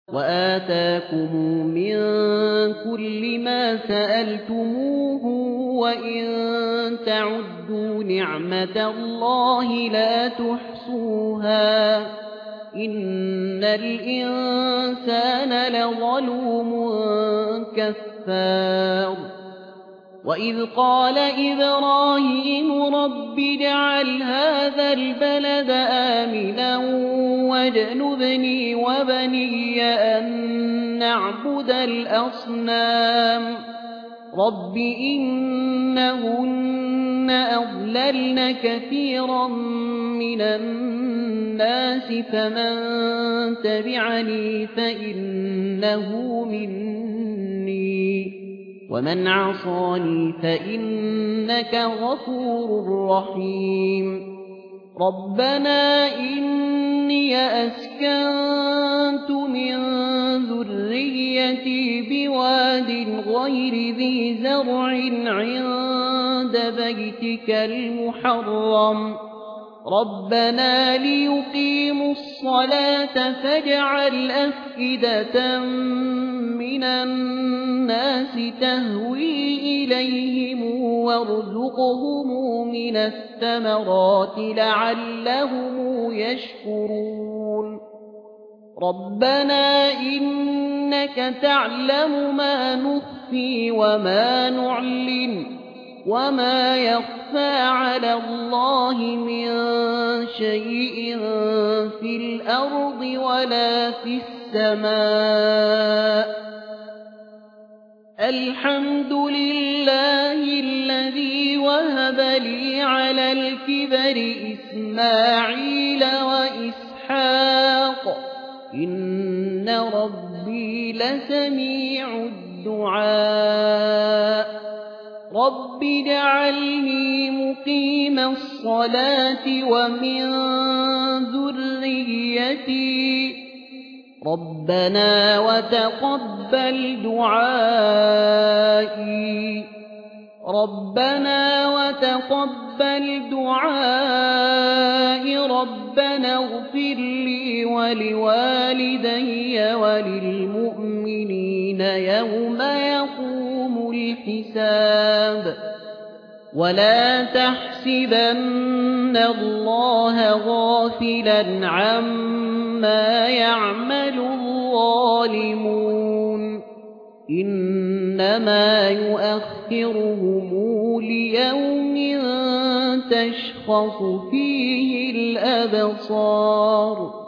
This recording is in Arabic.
وآتاكم من كل ما سألتموه وإن تعدوا نعمة الله لا تحصوها إن الإنسان لظلوم كفار وإذ قال إبراهيم رب اجعل هذا البلد آمنا واجنبني وبني أن نعبد الأصنام رب إنهن أضللن كثيرا من الناس فمن تبعني فإنه مني ومن عصاني فإنك غفور رحيم ربنا إني أسكنت من ذريتي بواد غير ذي زرع عند بيتك المحرم ربنا ليقيموا الصلاة فاجعل أفئدة من الناس تهوي إليهم وارزقهم من الثمرات لعلهم يشكرون ربنا إنك تعلم ما نخفي وما نعلن وما يخفى على الله من شيء في الأرض ولا في السماء الحمد لله الذي وهب لي على الكبر إسماعيل وإسحاق إن ربي لسميع الدعاء رب اجعلني مقيم الصلاة ومن ذريتي ربنا وتقبل دعائي ربنا اغفر لي ولوالدي وللمؤمنين يوم يقوم الحساب ولا تحسبن الله غافلا عما يعمل الظالمون إنما يؤخرهم ليوم تشخص فيه الأبصار